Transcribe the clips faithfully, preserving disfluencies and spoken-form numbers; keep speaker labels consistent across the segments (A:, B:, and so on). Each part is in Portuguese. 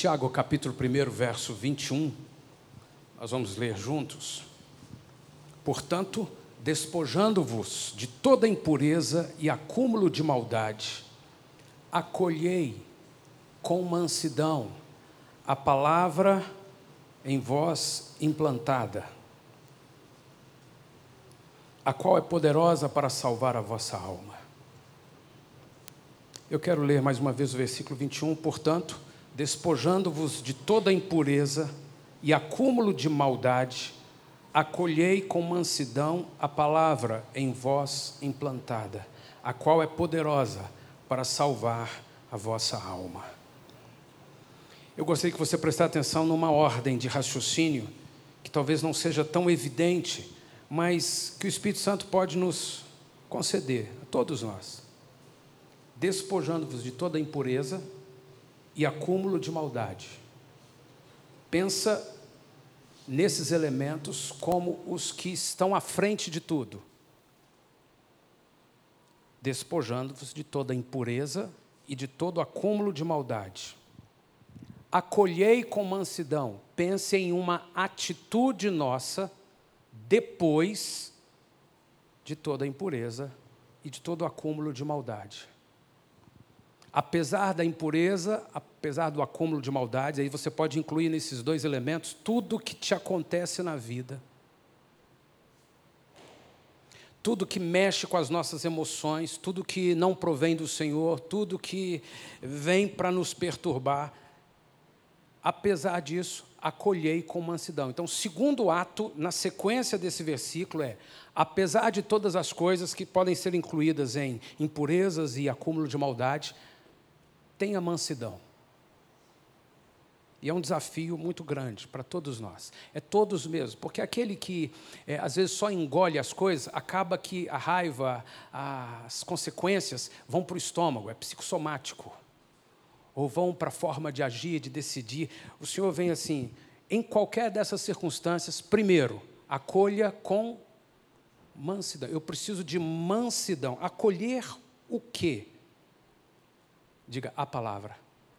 A: Tiago, capítulo um, verso vinte e um, nós vamos ler juntos. Portanto, despojando-vos de toda impureza e acúmulo de maldade, acolhei com mansidão a palavra em vós implantada, a qual é poderosa para salvar a vossa alma. Eu quero ler mais uma vez o versículo vinte e um. Portanto, despojando-vos de toda impureza e acúmulo de maldade, acolhei com mansidão a palavra em vós implantada, a qual é poderosa para salvar a vossa alma. Eu gostaria que você prestasse atenção numa ordem de raciocínio que talvez não seja tão evidente, mas que o Espírito Santo pode nos conceder, a todos nós. Despojando-vos de toda impureza e acúmulo de maldade. Pensa nesses elementos como os que estão à frente de tudo. Despojando-vos de toda impureza e de todo acúmulo de maldade. Acolhei com mansidão. Pense em uma atitude nossa depois de toda impureza e de todo acúmulo de maldade. Apesar da impureza, apesar do acúmulo de maldade, aí você pode incluir nesses dois elementos tudo que te acontece na vida. Tudo que mexe com as nossas emoções, tudo que não provém do Senhor, tudo que vem para nos perturbar. Apesar disso, acolhei com mansidão. Então, o segundo ato, na sequência desse versículo, é: apesar de todas as coisas que podem ser incluídas em impurezas e acúmulo de maldade, tenha mansidão. E é um desafio muito grande para todos nós. É todos mesmo, porque aquele que é, às vezes só engole as coisas, acaba que a raiva, as consequências vão para o estômago, é psicossomático. Ou vão para a forma de agir, de decidir. O Senhor vem assim: em qualquer dessas circunstâncias, primeiro, acolha com mansidão. Eu preciso de mansidão. Acolher o quê? Diga: a palavra.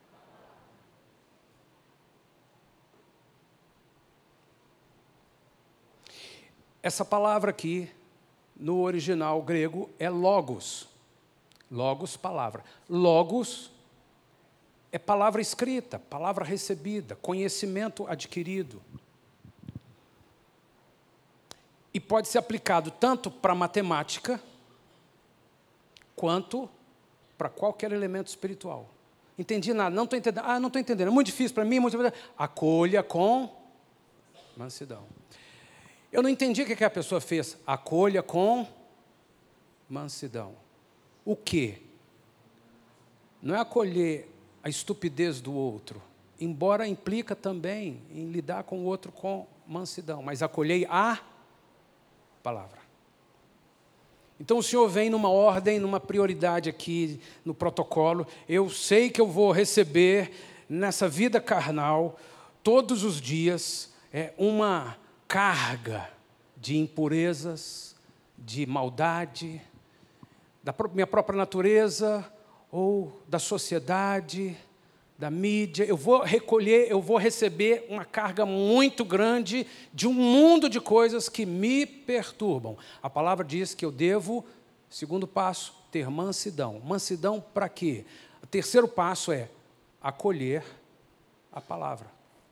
A: Essa palavra aqui, no original grego, é logos. Logos, palavra. Logos é palavra escrita, palavra recebida, conhecimento adquirido. E pode ser aplicado tanto para matemática, quanto para qualquer elemento espiritual. Entendi nada, não estou entendendo. Ah, não estou entendendo, é muito difícil para mim. Muito difícil. Acolha com mansidão. Eu não entendi o que a pessoa fez. Acolha com mansidão. O quê? Não é acolher a estupidez do outro, embora implica também em lidar com o outro com mansidão, mas acolhei a palavra. Então o Senhor vem numa ordem, numa prioridade aqui no protocolo. Eu sei que eu vou receber nessa vida carnal, todos os dias, é, uma carga de impurezas, de maldade, da minha própria natureza, ou da sociedade, da mídia. Eu vou recolher, eu vou receber uma carga muito grande de um mundo de coisas que me perturbam. A palavra diz que eu devo, segundo passo, ter mansidão. Mansidão para quê? O terceiro passo é acolher a palavra.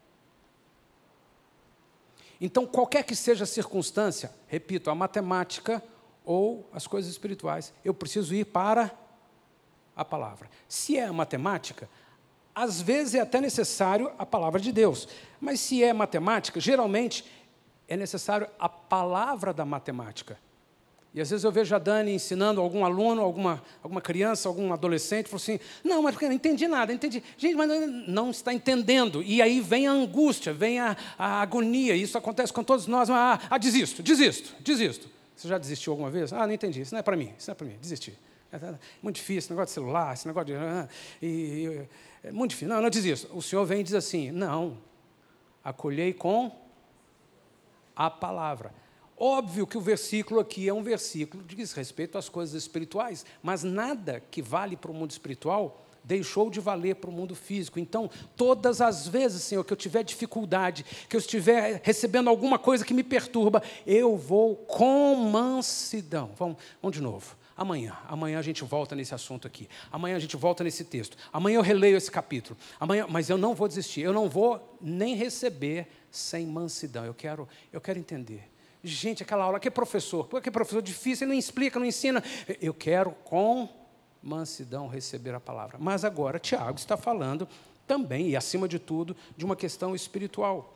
A: Então, qualquer que seja a circunstância, repito, a matemática ou as coisas espirituais, eu preciso ir para a palavra. Se é a matemática, às vezes é até necessário a palavra de Deus. Mas se é matemática, geralmente é necessário a palavra da matemática. E às vezes eu vejo a Dani ensinando algum aluno, alguma, alguma criança, algum adolescente, fala assim: não, mas porque eu não entendi nada, entendi. Gente, mas não está entendendo. E aí vem a angústia, vem a, a agonia. Isso acontece com todos nós. Ah, ah, desisto, desisto, desisto. Você já desistiu alguma vez? Ah, não entendi, isso não é para mim, isso não é para mim, desisti. É muito difícil, esse negócio de celular, esse negócio de... E, e, é muito difícil. Não, não desisto. O Senhor vem e diz assim: não, acolhei com a palavra. Óbvio que o versículo aqui é um versículo que diz respeito às coisas espirituais, mas nada que vale para o mundo espiritual deixou de valer para o mundo físico. Então, todas as vezes, Senhor, que eu tiver dificuldade, que eu estiver recebendo alguma coisa que me perturba, eu vou com mansidão. Vamos, vamos de novo. Amanhã, amanhã a gente volta nesse assunto aqui. Amanhã a gente volta nesse texto. Amanhã eu releio esse capítulo. Amanhã, mas eu não vou desistir. Eu não vou nem receber sem mansidão. Eu quero, eu quero entender. Gente, aquela aula, que professor? Porque professor difícil, ele não explica, não ensina. Eu quero com mansidão receber a palavra. Mas agora, Tiago está falando também, e acima de tudo, de uma questão espiritual.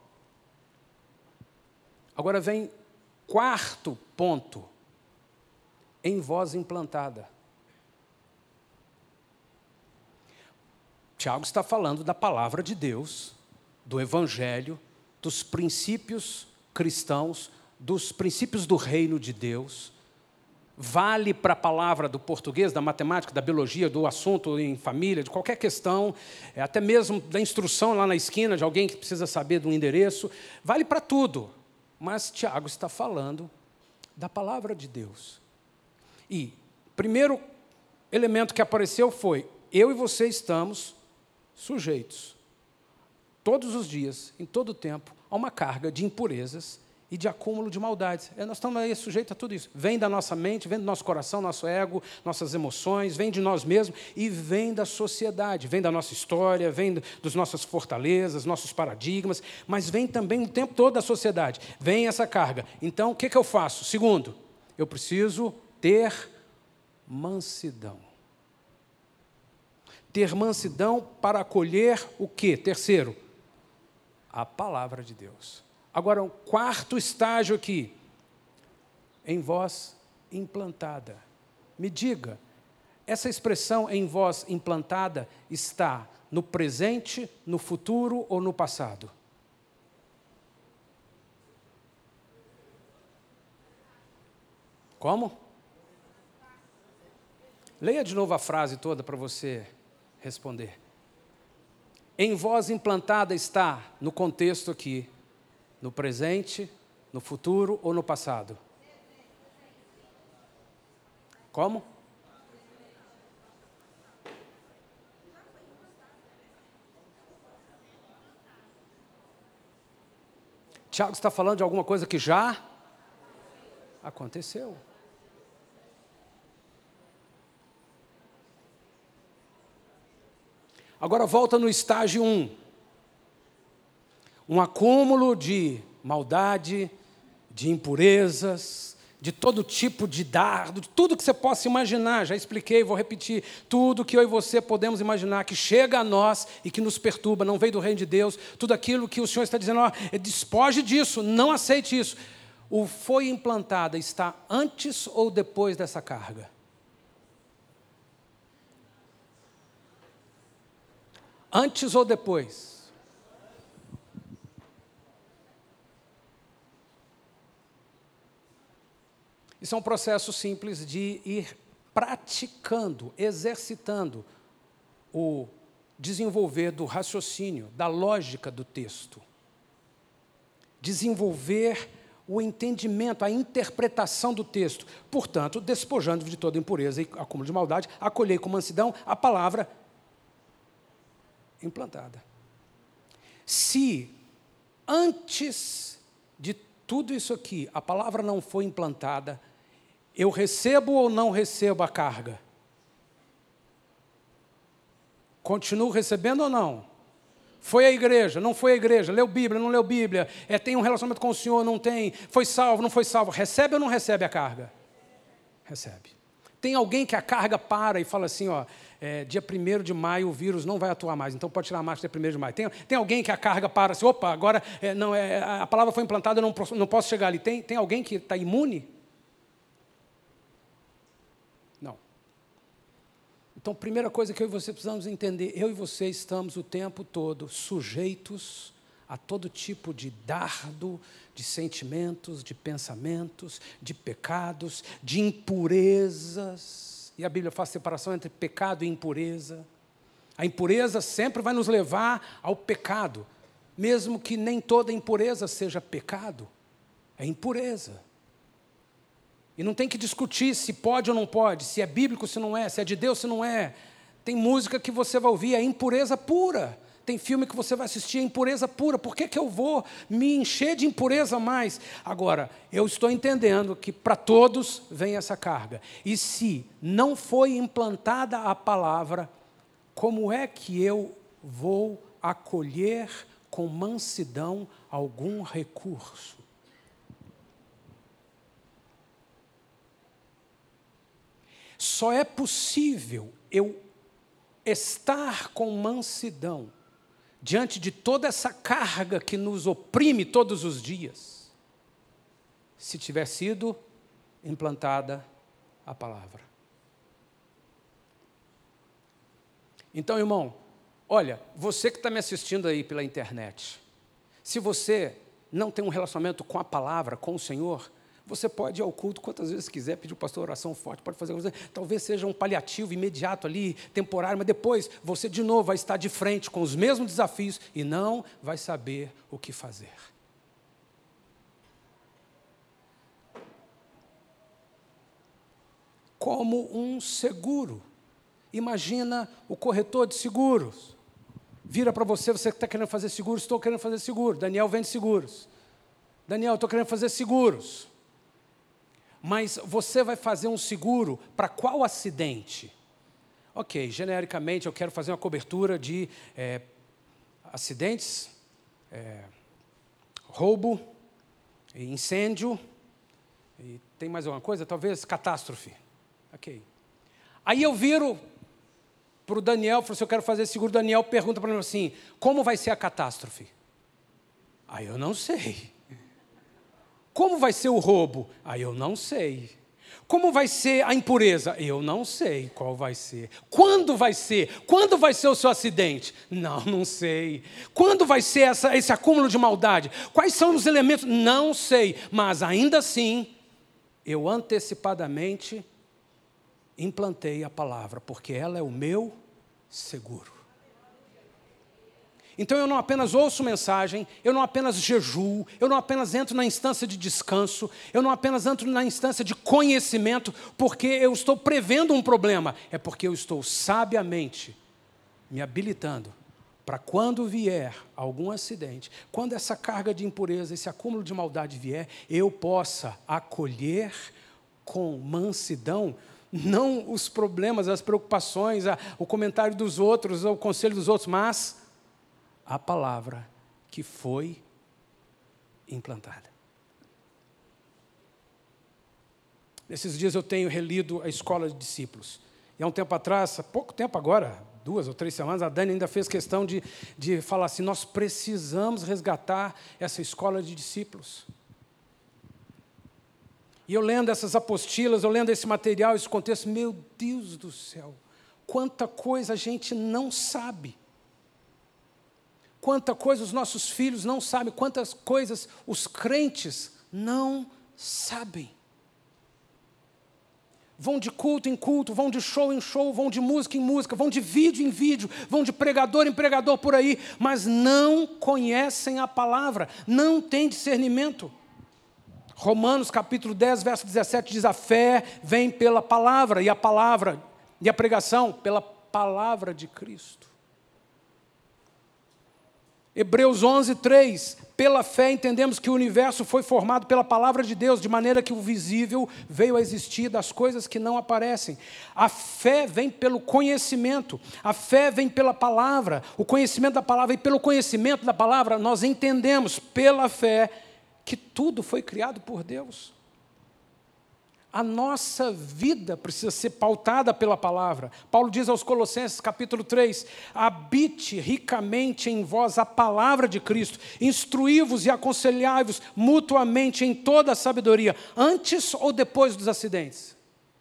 A: Agora vem quarto ponto. Em voz implantada. Tiago está falando da palavra de Deus, do Evangelho, dos princípios cristãos, dos princípios do reino de Deus. Vale para a palavra do português, da matemática, da biologia, do assunto em família, de qualquer questão, até mesmo da instrução lá na esquina de alguém que precisa saber do endereço. Vale para tudo. Mas Tiago está falando da palavra de Deus. E primeiro elemento que apareceu foi, eu e você estamos sujeitos, todos os dias, em todo o tempo, a uma carga de impurezas e de acúmulo de maldades. Nós estamos aí sujeitos a tudo isso. Vem da nossa mente, vem do nosso coração, nosso ego, nossas emoções, vem de nós mesmos e vem da sociedade, vem da nossa história, vem das nossas fortalezas, nossos paradigmas, mas vem também o tempo todo da sociedade. Vem essa carga. Então, o que, que eu faço? Segundo, eu preciso ter mansidão. Ter mansidão para acolher o quê? Terceiro, a palavra de Deus. Agora, o quarto estágio aqui, em voz implantada. Me diga, essa expressão em voz implantada está no presente, no futuro ou no passado? Como? Leia de novo a frase toda para você responder. Em voz implantada está no contexto aqui, no presente, no futuro ou no passado? Como? Tiago está falando de alguma coisa que já aconteceu. Agora volta no estágio um. Um acúmulo de maldade, de impurezas, de todo tipo de dardo, de tudo que você possa imaginar. Já expliquei, vou repetir. Tudo que eu e você podemos imaginar, que chega a nós e que nos perturba, não veio do reino de Deus. Tudo aquilo que o Senhor está dizendo, ó, despoje disso, não aceite isso. O foi implantada está antes ou depois dessa carga? Antes ou depois? Isso é um processo simples de ir praticando, exercitando o desenvolver do raciocínio, da lógica do texto. Desenvolver o entendimento, a interpretação do texto. Portanto, despojando de toda impureza e acúmulo de maldade, acolhei com mansidão a palavra implantada. Se antes de tudo isso aqui, a palavra não foi implantada, eu recebo ou não recebo a carga? Continuo recebendo ou não? Foi à igreja, não foi à igreja, leu Bíblia, não leu Bíblia, é, tem um relacionamento com o Senhor, não tem, foi salvo, não foi salvo, recebe ou não recebe a carga? Recebe. Tem alguém que a carga para e fala assim, ó, é, dia primeiro de maio o vírus não vai atuar mais, então pode tirar a máscara dia primeiro de maio. Tem, tem alguém que a carga para assim, opa, agora é, não, é, a palavra foi implantada, eu não, não posso chegar ali. Tem, tem alguém que está imune? Não. Então, primeira coisa que eu e você precisamos entender, eu e você estamos o tempo todo sujeitos a todo tipo de dardo, de sentimentos, de pensamentos, de pecados, de impurezas. E a Bíblia faz separação entre pecado e impureza. A impureza sempre vai nos levar ao pecado, mesmo que nem toda impureza seja pecado, é impureza. E não tem que discutir se pode ou não pode, se é bíblico, se não é, se é de Deus, se não é. Tem música que você vai ouvir, é impureza pura. Tem filme que você vai assistir, é impureza pura. Por que que eu vou me encher de impureza mais? Agora, eu estou entendendo que para todos vem essa carga. E se não foi implantada a palavra, como é que eu vou acolher com mansidão algum recurso? Só é possível eu estar com mansidão diante de toda essa carga que nos oprime todos os dias, se tiver sido implantada a palavra. Então, irmão, olha, você que está me assistindo aí pela internet, se você não tem um relacionamento com a palavra, com o Senhor, você pode ir ao culto quantas vezes quiser, pedir o pastor oração forte, pode fazer coisa, talvez seja um paliativo imediato ali, temporário, mas depois você de novo vai estar de frente com os mesmos desafios e não vai saber o que fazer. Como um seguro. Imagina o corretor de seguros. Vira para você, você que está querendo fazer seguros, estou querendo fazer seguro. Daniel vende seguros. Daniel, estou querendo fazer seguros. Mas você vai fazer um seguro para qual acidente? Ok, genericamente eu quero fazer uma cobertura de é, acidentes, é, roubo, incêndio, e tem mais alguma coisa? Talvez catástrofe. Ok. Aí eu viro para o Daniel, falo assim, eu quero fazer seguro. Daniel pergunta para mim assim, como vai ser a catástrofe? Aí eu não sei. Como vai ser o roubo? Aí eu não sei. Como vai ser a impureza? Eu não sei qual vai ser. Quando vai ser? Quando vai ser o seu acidente? Não, não sei. Quando vai ser essa, esse acúmulo de maldade? Quais são os elementos? Não sei. Mas ainda assim, eu antecipadamente implantei a palavra, porque ela é o meu seguro. Então eu não apenas ouço mensagem, eu não apenas jejuo, eu não apenas entro na instância de descanso, eu não apenas entro na instância de conhecimento, porque eu estou prevendo um problema, é porque eu estou sabiamente me habilitando para quando vier algum acidente, quando essa carga de impureza, esse acúmulo de maldade vier, eu possa acolher com mansidão, não os problemas, as preocupações, o comentário dos outros, o conselho dos outros, mas a palavra que foi implantada. Nesses dias eu tenho relido a Escola de Discípulos. E há um tempo atrás, há pouco tempo agora, duas ou três semanas, a Dani ainda fez questão de, de falar assim, nós precisamos resgatar essa Escola de Discípulos. E eu lendo essas apostilas, eu lendo esse material, esse contexto, meu Deus do céu, quanta coisa a gente não sabe. Quanta coisa os nossos filhos não sabem, quantas coisas os crentes não sabem. Vão de culto em culto, vão de show em show, vão de música em música, vão de vídeo em vídeo, vão de pregador em pregador por aí, mas não conhecem a palavra, não têm discernimento. Romanos capítulo dez, verso dezessete diz, a fé vem pela palavra, e a palavra, e a pregação pela palavra de Cristo. Hebreus onze, três, pela fé entendemos que o universo foi formado pela palavra de Deus, de maneira que o visível veio a existir das coisas que não aparecem. A fé vem pelo conhecimento, a fé vem pela palavra, o conhecimento da palavra, e pelo conhecimento da palavra nós entendemos, pela fé, que tudo foi criado por Deus. A nossa vida precisa ser pautada pela palavra. Paulo diz aos Colossenses, capítulo três, habite ricamente em vós a palavra de Cristo, instruí-vos e aconselhai-vos mutuamente em toda a sabedoria, antes ou depois dos acidentes?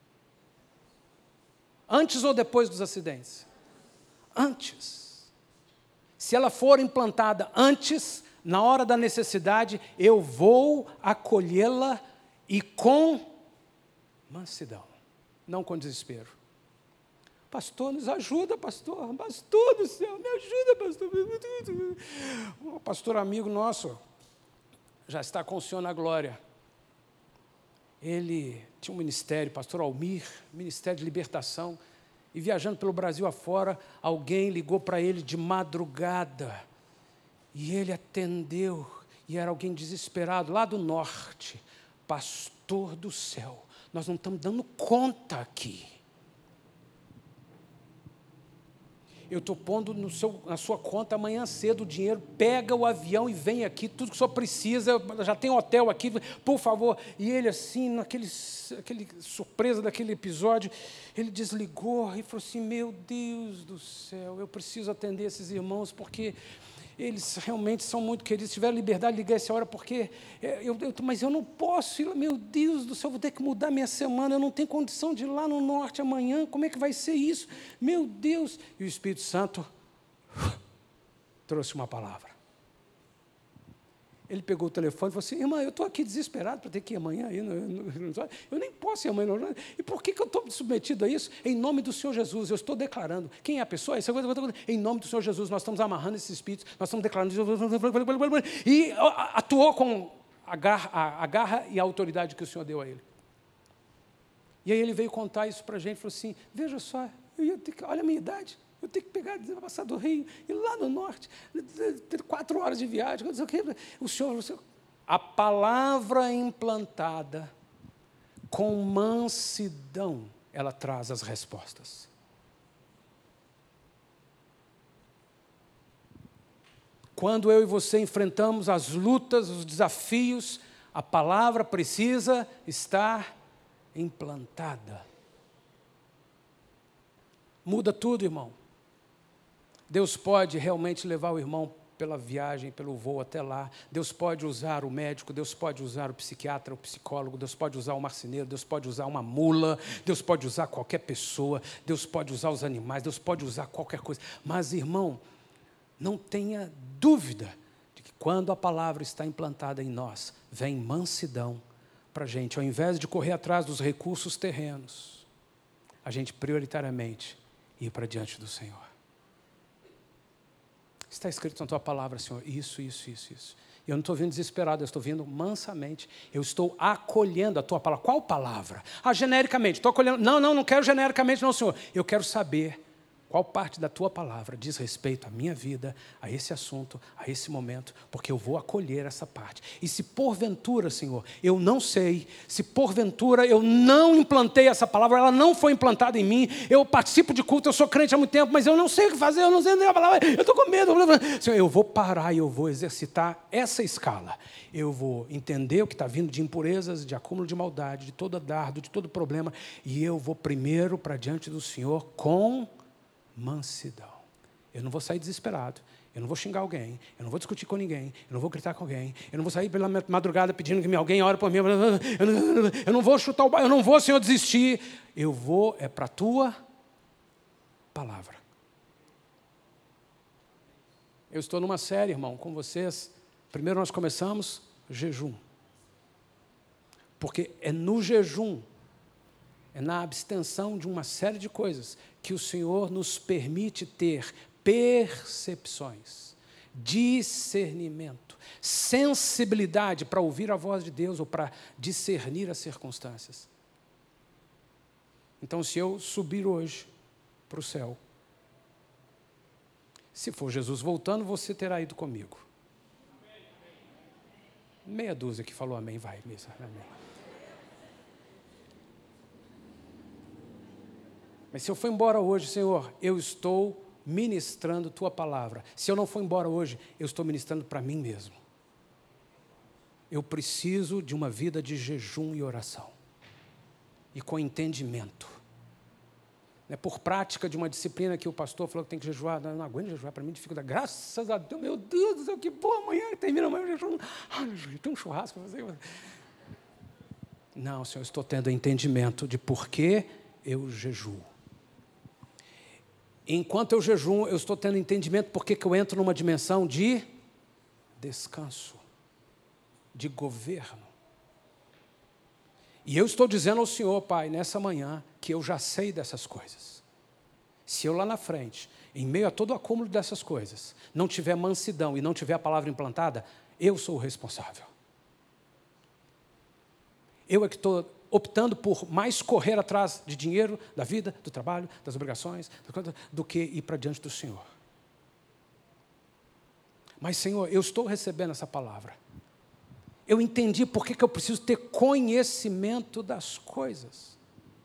A: Antes ou depois dos acidentes? Antes. Se ela for implantada antes, na hora da necessidade, eu vou acolhê-la e com mansidão, não com desespero. Pastor, nos ajuda, pastor. Pastor do céu, me ajuda, pastor. Um pastor amigo nosso, já está com o Senhor na glória. Ele tinha um ministério, pastor Almir, ministério de libertação. E viajando pelo Brasil afora, alguém ligou para ele de madrugada. E ele atendeu. E era alguém desesperado, lá do norte. Pastor do céu, nós não estamos dando conta aqui. Eu estou pondo no seu, na sua conta amanhã cedo o dinheiro, pega o avião e vem aqui, tudo que o senhor precisa, já tem hotel aqui, por favor. E ele assim, naquele aquele surpresa daquele episódio, ele desligou e falou assim, meu Deus do céu, eu preciso atender esses irmãos, porque eles realmente são muito queridos, se tiver liberdade de ligar essa hora, porque, eu, eu, mas eu não posso ir lá, meu Deus do céu, vou ter que mudar minha semana, eu não tenho condição de ir lá no norte amanhã, como é que vai ser isso? Meu Deus! E o Espírito Santo trouxe uma palavra. Ele pegou o telefone e falou assim, irmã, eu estou aqui desesperado para ter que ir amanhã. Aí, eu nem posso ir amanhã. Não. E por que, que eu estou submetido a isso? Em nome do Senhor Jesus, eu estou declarando. Quem é a pessoa? Essa coisa, em nome do Senhor Jesus, nós estamos amarrando esses espíritos, nós estamos declarando. E atuou com a garra, a, a garra e a autoridade que o Senhor deu a ele. E aí ele veio contar isso para a gente, falou assim, veja só, eu ia ter que, olha a minha idade. Eu tenho que pegar, passar do Rio, e lá no norte, ter quatro horas de viagem. O senhor, o senhor, a palavra implantada com mansidão, ela traz as respostas. Quando eu e você enfrentamos as lutas, os desafios, a palavra precisa estar implantada. Muda tudo, irmão. Deus pode realmente levar o irmão pela viagem, pelo voo até lá. Deus pode usar o médico, Deus pode usar o psiquiatra, o psicólogo, Deus pode usar o marceneiro, Deus pode usar uma mula, Deus pode usar qualquer pessoa, Deus pode usar os animais, Deus pode usar qualquer coisa. Mas, irmão, não tenha dúvida de que quando a palavra está implantada em nós, vem mansidão para a gente. Ao invés de correr atrás dos recursos terrenos, a gente prioritariamente ir para diante do Senhor. Está escrito na tua palavra, Senhor, isso, isso, isso, isso. Eu não estou vindo desesperado, eu estou vindo mansamente. Eu estou acolhendo a tua palavra. Qual palavra? Ah, genericamente, estou acolhendo. Não, não, não quero genericamente, não, Senhor. Eu quero saber qual parte da tua palavra diz respeito à minha vida, a esse assunto, a esse momento, porque eu vou acolher essa parte. E se porventura, Senhor, eu não sei, se porventura eu não implantei essa palavra, ela não foi implantada em mim, eu participo de culto, eu sou crente há muito tempo, mas eu não sei o que fazer, eu não sei nem a palavra, eu estou com medo. Senhor, eu vou parar e eu vou exercitar essa escala. Eu vou entender o que está vindo de impurezas, de acúmulo de maldade, de todo dardo, de todo problema, e eu vou primeiro para diante do Senhor com mansidão. Eu não vou sair desesperado, eu não vou xingar alguém, eu não vou discutir com ninguém, eu não vou gritar com alguém, eu não vou sair pela madrugada pedindo que alguém ore por mim, eu não, eu não vou chutar o bairro, eu não vou, Senhor, desistir. Eu vou, é para a tua palavra. Eu estou numa série, irmão, com vocês. Primeiro nós começamos jejum. Porque é no jejum, é na abstenção de uma série de coisas que o Senhor nos permite ter percepções, discernimento, sensibilidade para ouvir a voz de Deus ou para discernir as circunstâncias. Então, se eu subir hoje para o céu, se for Jesus voltando, você terá ido comigo. Meia dúzia que falou amém, vai, mesa, amém. Mas se eu for embora hoje, Senhor, eu estou ministrando tua palavra. Se eu não for embora hoje, eu estou ministrando para mim mesmo. Eu preciso de uma vida de jejum e oração. E com entendimento. Não é por prática de uma disciplina que o pastor falou que tem que jejuar. Não, eu não aguento jejuar, para mim dificuldade. Graças a Deus, meu Deus do céu, que bom, amanhã termina amanhã o jejum. Ah, tem um churrasco para fazer. Não, Senhor, eu estou tendo entendimento de por que eu jejuo. Enquanto eu jejuo, eu estou tendo entendimento por que eu entro numa dimensão de descanso, de governo. E eu estou dizendo ao Senhor, Pai, nessa manhã, que eu já sei dessas coisas. Se eu lá na frente, em meio a todo o acúmulo dessas coisas, não tiver mansidão e não tiver a palavra implantada, eu sou o responsável. Eu é que estou optando por mais correr atrás de dinheiro, da vida, do trabalho, das obrigações, do que ir para diante do Senhor. Mas, Senhor, eu estou recebendo essa palavra. Eu entendi por que que eu preciso ter conhecimento das coisas.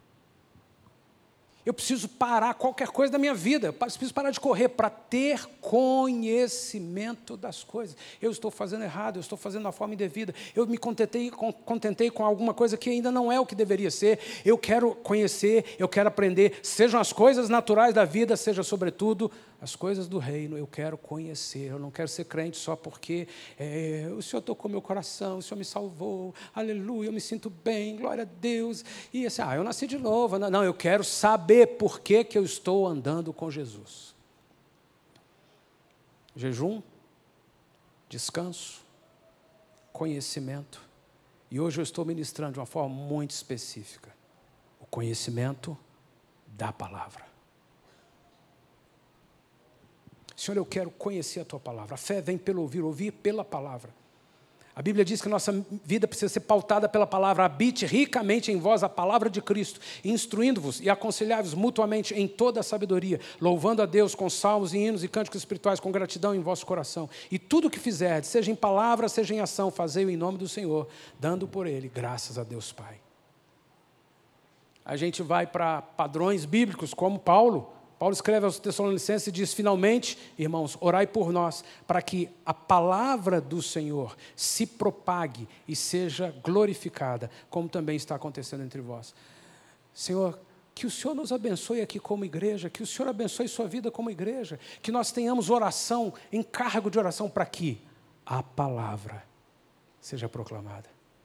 A: Eu preciso parar qualquer coisa da minha vida. Eu preciso parar de correr para ter conhecimento das coisas. Eu estou fazendo errado, eu estou fazendo da forma indevida. Eu me contentei com, contentei com alguma coisa que ainda não é o que deveria ser. Eu quero conhecer, eu quero aprender. Sejam as coisas naturais da vida, seja sobretudo as coisas do reino. Eu quero conhecer. Eu não quero ser crente só porque é, o Senhor tocou meu coração, o Senhor me salvou. Aleluia, eu me sinto bem, glória a Deus. E assim, ah, eu nasci de novo. Não, não eu quero saber por que que eu estou andando com Jesus. Jejum, descanso, conhecimento. E hoje eu estou ministrando de uma forma muito específica. O conhecimento da palavra. Senhor, eu quero conhecer a Tua palavra. A fé vem pelo ouvir, ouvir pela palavra. A Bíblia diz que a nossa vida precisa ser pautada pela palavra. Habite ricamente em vós a palavra de Cristo, instruindo-vos e aconselhar-vos mutuamente em toda a sabedoria, louvando a Deus com salmos e hinos e cânticos espirituais, com gratidão em vosso coração. E tudo o que fizerdes, seja em palavra, seja em ação, fazei-o em nome do Senhor, dando por Ele graças a Deus Pai. A gente vai para padrões bíblicos, como Paulo. Paulo escreve aos Tessalonicenses e diz, finalmente, irmãos, orai por nós, para que a palavra do Senhor se propague e seja glorificada, como também está acontecendo entre vós. Senhor, que o Senhor nos abençoe aqui como igreja, que o Senhor abençoe sua vida como igreja, que nós tenhamos oração, encargo de oração para que a palavra seja proclamada.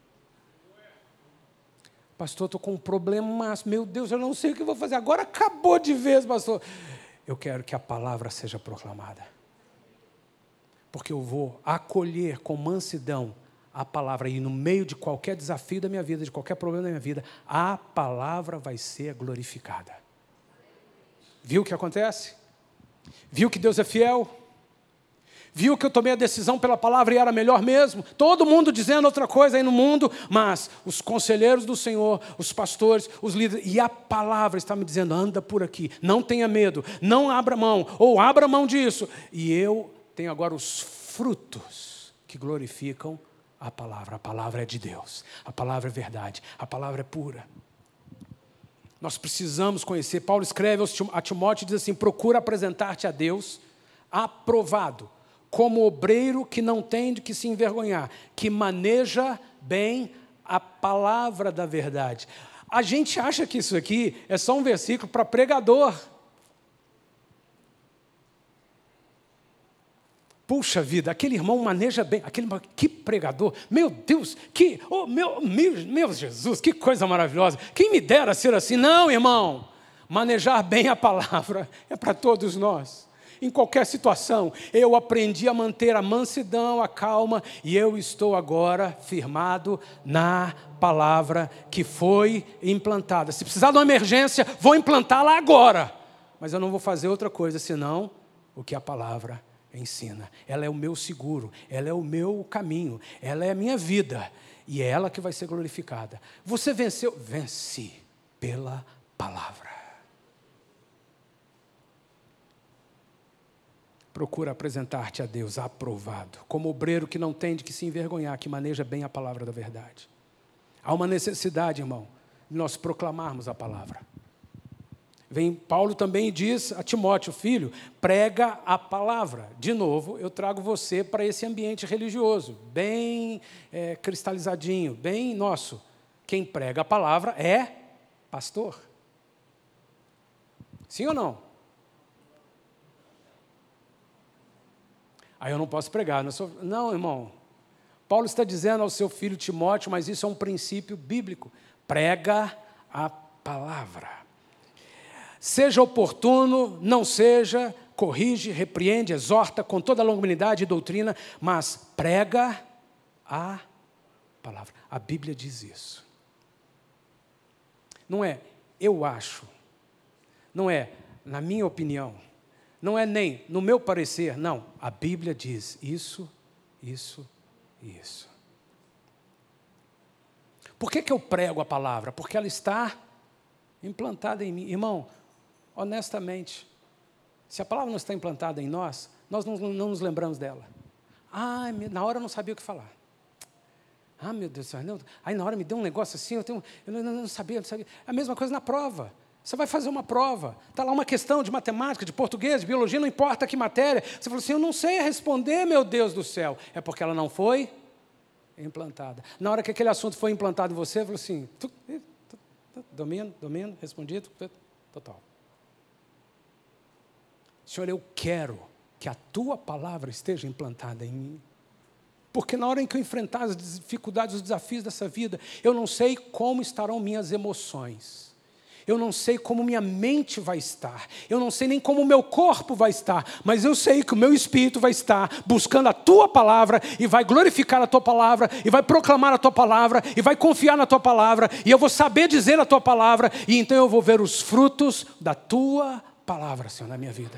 A: Pastor, estou com um problema, mas, meu Deus, eu não sei o que vou fazer. Agora acabou de vez, pastor. Eu quero que a palavra seja proclamada. Porque eu vou acolher com mansidão a palavra. E no meio de qualquer desafio da minha vida, de qualquer problema da minha vida, a palavra vai ser glorificada. Viu o que acontece? Viu que Deus é fiel? Viu que eu tomei a decisão pela palavra e era melhor mesmo? Todo mundo dizendo outra coisa aí no mundo, mas os conselheiros do Senhor, os pastores, os líderes, e a palavra está me dizendo, anda por aqui, não tenha medo, não abra mão, ou abra mão disso. E eu tenho agora os frutos que glorificam a palavra. A palavra é de Deus, a palavra é verdade, a palavra é pura. Nós precisamos conhecer. Paulo escreve a Timóteo e diz assim, procura apresentar-te a Deus aprovado, como obreiro que não tem de que se envergonhar, que maneja bem a palavra da verdade. A gente acha que isso aqui é só um versículo para pregador. Puxa vida, aquele irmão maneja bem, aquele irmão, que pregador, meu Deus, que, oh, meu, meu, meu Jesus, que coisa maravilhosa, quem me dera ser assim? Não, irmão, manejar bem a palavra é para todos nós. Em qualquer situação, eu aprendi a manter a mansidão, a calma, e eu estou agora firmado na palavra que foi implantada. Se precisar de uma emergência, vou implantá-la agora, mas eu não vou fazer outra coisa, senão o que a palavra ensina. Ela é o meu seguro, ela é o meu caminho, ela é a minha vida, e é ela que vai ser glorificada. Você venceu? Venci pela palavra. Procura apresentar-te a Deus aprovado, como obreiro que não tem de que se envergonhar, que maneja bem a palavra da verdade. Há uma necessidade, irmão, de nós proclamarmos a palavra. Vem Paulo também diz a Timóteo, filho, prega a palavra. De novo, eu trago você para esse ambiente religioso, bem é, cristalizadinho, bem nosso. Quem prega a palavra é pastor. Sim ou não? Aí eu não posso pregar. Não, sou... não, irmão. Paulo está dizendo ao seu filho Timóteo, mas isso é um princípio bíblico. Prega a palavra. Seja oportuno, não seja, corrige, repreende, exorta com toda a longanimidade e doutrina, mas prega a palavra. A Bíblia diz isso. Não é, eu acho. Não é, na minha opinião. Não é nem no meu parecer, não. A Bíblia diz isso, isso e isso. Por que que eu prego a palavra? Porque ela está implantada em mim. Irmão, honestamente, se a palavra não está implantada em nós, nós não, não nos lembramos dela. Ah, na hora eu não sabia o que falar. Ah, meu Deus do céu. Não. Aí na hora me deu um negócio assim, eu, tenho, eu não, não sabia, não sabia. A mesma coisa na prova. Você vai fazer uma prova, está lá uma questão de matemática, de português, de biologia, não importa que matéria. Você falou assim, eu não sei responder, meu Deus do céu. É porque ela não foi implantada. Na hora que aquele assunto foi implantado em você, falou assim, tu, tu, tu, domino, domino, respondido, total. Senhor, eu quero que a tua palavra esteja implantada em mim. Porque na hora em que eu enfrentar as dificuldades, os desafios dessa vida, eu não sei como estarão minhas emoções. Eu não sei como minha mente vai estar. Eu não sei nem como o meu corpo vai estar. Mas eu sei que o meu espírito vai estar buscando a tua palavra e vai glorificar a tua palavra e vai proclamar a tua palavra e vai confiar na tua palavra e eu vou saber dizer a tua palavra e então eu vou ver os frutos da tua palavra, Senhor, na minha vida.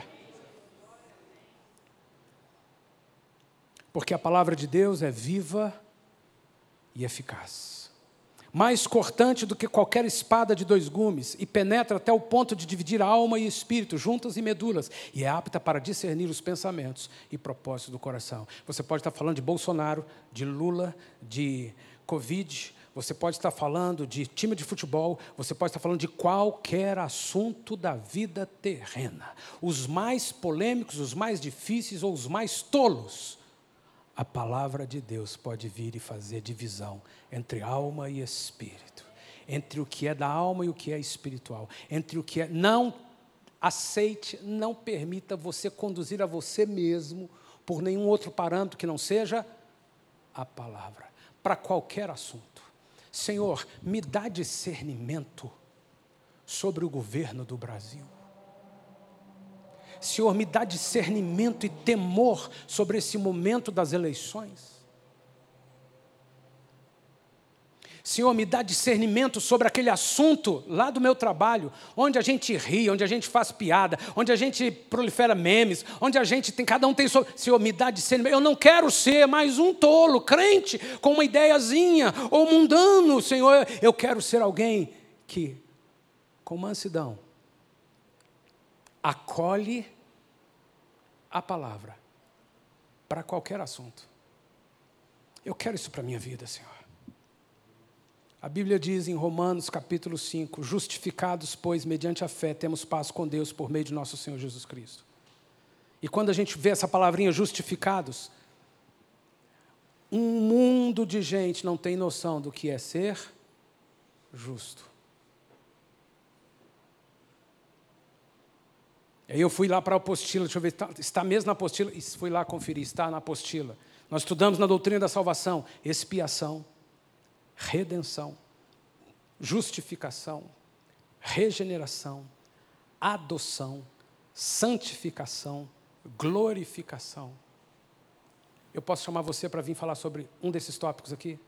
A: Porque a palavra de Deus é viva e eficaz. Mais cortante do que qualquer espada de dois gumes, e penetra até o ponto de dividir alma e espírito, juntas e medulas, e é apta para discernir os pensamentos e propósitos do coração. Você pode estar falando de Bolsonaro, de Lula, de Covid, você pode estar falando de time de futebol, você pode estar falando de qualquer assunto da vida terrena. Os mais polêmicos, os mais difíceis ou os mais tolos. A palavra de Deus pode vir e fazer divisão entre alma e espírito, entre o que é da alma e o que é espiritual, entre o que é... Não aceite, não permita você conduzir a você mesmo por nenhum outro parâmetro que não seja a palavra, para qualquer assunto. Senhor, me dá discernimento sobre o governo do Brasil. Senhor, me dá discernimento e temor sobre esse momento das eleições. Senhor, me dá discernimento sobre aquele assunto lá do meu trabalho, onde a gente ri, onde a gente faz piada, onde a gente prolifera memes, onde a gente tem, cada um tem seu... Senhor, me dá discernimento. Eu não quero ser mais um tolo, crente, com uma ideiazinha, ou mundano, Senhor. Eu quero ser alguém que, com mansidão, acolhe a palavra para qualquer assunto. Eu quero isso para a minha vida, Senhor. A Bíblia diz em Romanos capítulo cinco, justificados, pois, mediante a fé, temos paz com Deus por meio de nosso Senhor Jesus Cristo. E quando a gente vê essa palavrinha, justificados, um mundo de gente não tem noção do que é ser justo. Aí eu fui lá para a apostila, deixa eu ver, está, está mesmo na apostila? E fui lá conferir, está na apostila. Nós estudamos na doutrina da salvação, expiação, redenção, justificação, regeneração, adoção, santificação, glorificação. Eu posso chamar você para vir falar sobre um desses tópicos aqui?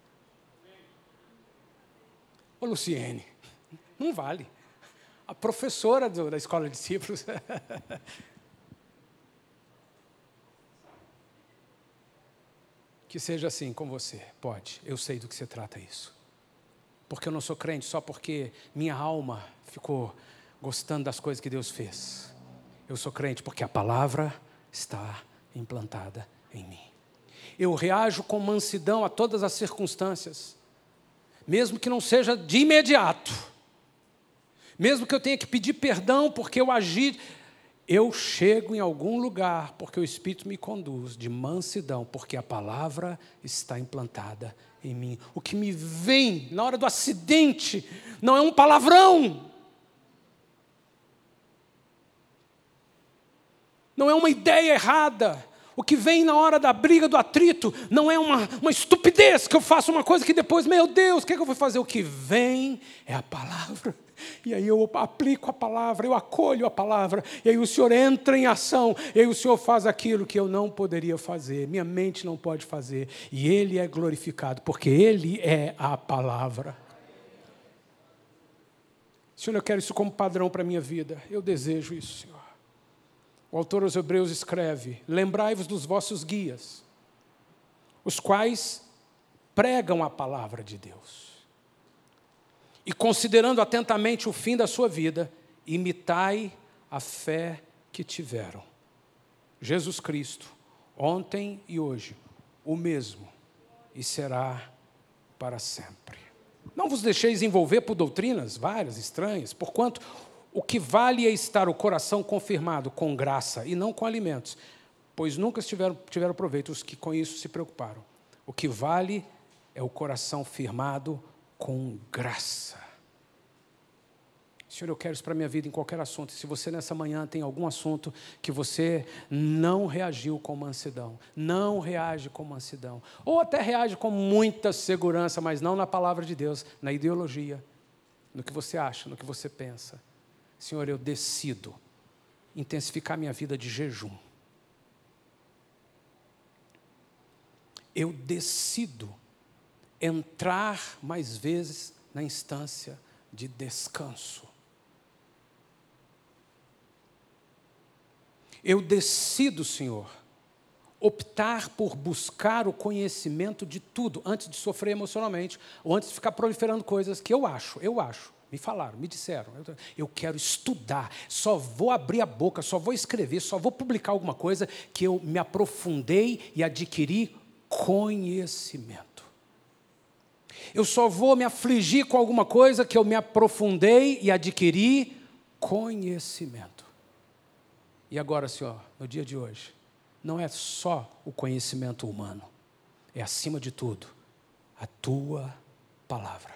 A: Ô Luciene, não vale. A professora do, da escola de discípulos. Que seja assim com você, pode. Eu sei do que se trata isso. Porque eu não sou crente só porque minha alma ficou gostando das coisas que Deus fez. Eu sou crente porque a palavra está implantada em mim. Eu reajo com mansidão a todas as circunstâncias, mesmo que não seja de imediato. Mesmo que eu tenha que pedir perdão porque eu agi, eu chego em algum lugar porque o Espírito me conduz de mansidão, porque a palavra está implantada em mim. O que me vem na hora do acidente não é um palavrão, não é uma ideia errada. O que vem na hora da briga, do atrito, não é uma, uma estupidez que eu faço uma coisa que depois, meu Deus, o que, é que eu vou fazer? O que vem é a palavra. E aí eu aplico a palavra, eu acolho a palavra, e aí o Senhor entra em ação, e aí o Senhor faz aquilo que eu não poderia fazer, minha mente não pode fazer, e Ele é glorificado, porque Ele é a palavra. Senhor, eu quero isso como padrão para a minha vida, eu desejo isso, Senhor. O autor aos Hebreus escreve, lembrai-vos dos vossos guias, os quais pregam a palavra de Deus. e considerando atentamente o fim da sua vida, imitai a fé que tiveram. Jesus Cristo, ontem e hoje, o mesmo, e será para sempre. Não vos deixeis envolver por doutrinas várias, estranhas, porquanto o que vale é estar o coração confirmado com graça e não com alimentos, pois nunca tiveram, tiveram proveito os que com isso se preocuparam. O que vale é o coração firmado com graça. Senhor, eu quero isso para a minha vida em qualquer assunto. Se você nessa manhã tem algum assunto que você não reagiu com mansidão, não reage com mansidão, ou até reage com muita segurança, mas não na palavra de Deus, na ideologia, no que você acha, no que você pensa. Senhor, eu decido intensificar minha vida de jejum. Eu decido entrar mais vezes na instância de descanso. Eu decido, Senhor, optar por buscar o conhecimento de tudo, antes de sofrer emocionalmente, ou antes de ficar proliferando coisas que eu acho, eu acho, me falaram, me disseram. Eu, eu quero estudar, só vou abrir a boca, só vou escrever, só vou publicar alguma coisa que eu me aprofundei e adquiri conhecimento. Eu só vou me afligir com alguma coisa que eu me aprofundei e adquiri conhecimento. E agora, Senhor, no dia de hoje, não é só o conhecimento humano, é acima de tudo a Tua palavra.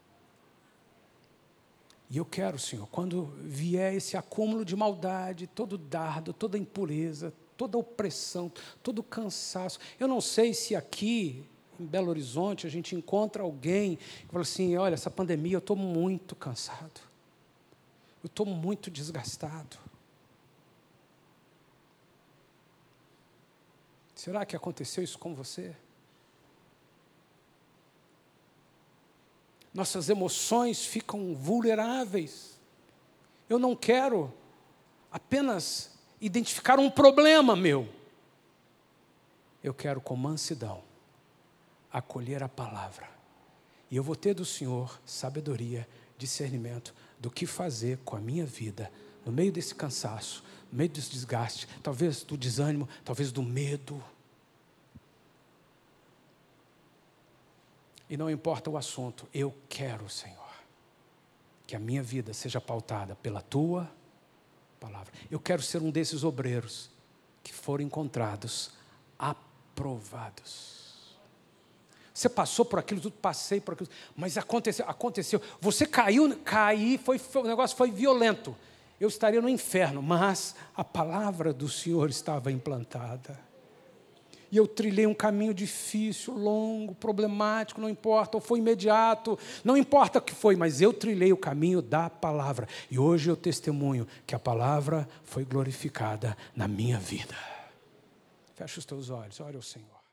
A: E eu quero, Senhor, quando vier esse acúmulo de maldade, todo dardo, toda impureza, toda opressão, todo cansaço, eu não sei se aqui em Belo Horizonte a gente encontra alguém que fala assim, olha, essa pandemia eu estou muito cansado, eu estou muito desgastado. Será que aconteceu isso com você? Nossas emoções ficam vulneráveis. Eu não quero apenas identificar um problema meu. Eu quero, com mansidão, acolher a palavra. E eu vou ter do Senhor sabedoria, discernimento do que fazer com a minha vida, no meio desse cansaço, no meio desse desgaste, talvez do desânimo, talvez do medo. E não importa o assunto, eu quero, Senhor, que a minha vida seja pautada pela Tua palavra. Eu quero ser um desses obreiros que foram encontrados aprovados. Você passou por aquilo tudo, passei por aquilo, mas aconteceu, aconteceu. Você caiu, caí, foi, foi, o negócio foi violento. Eu estaria no inferno, mas a palavra do Senhor estava implantada. E eu trilhei um caminho difícil, longo, problemático, não importa, ou foi imediato, não importa o que foi, mas eu trilhei o caminho da palavra. E hoje eu testemunho que a palavra foi glorificada na minha vida. Fecha os teus olhos, ore ao Senhor.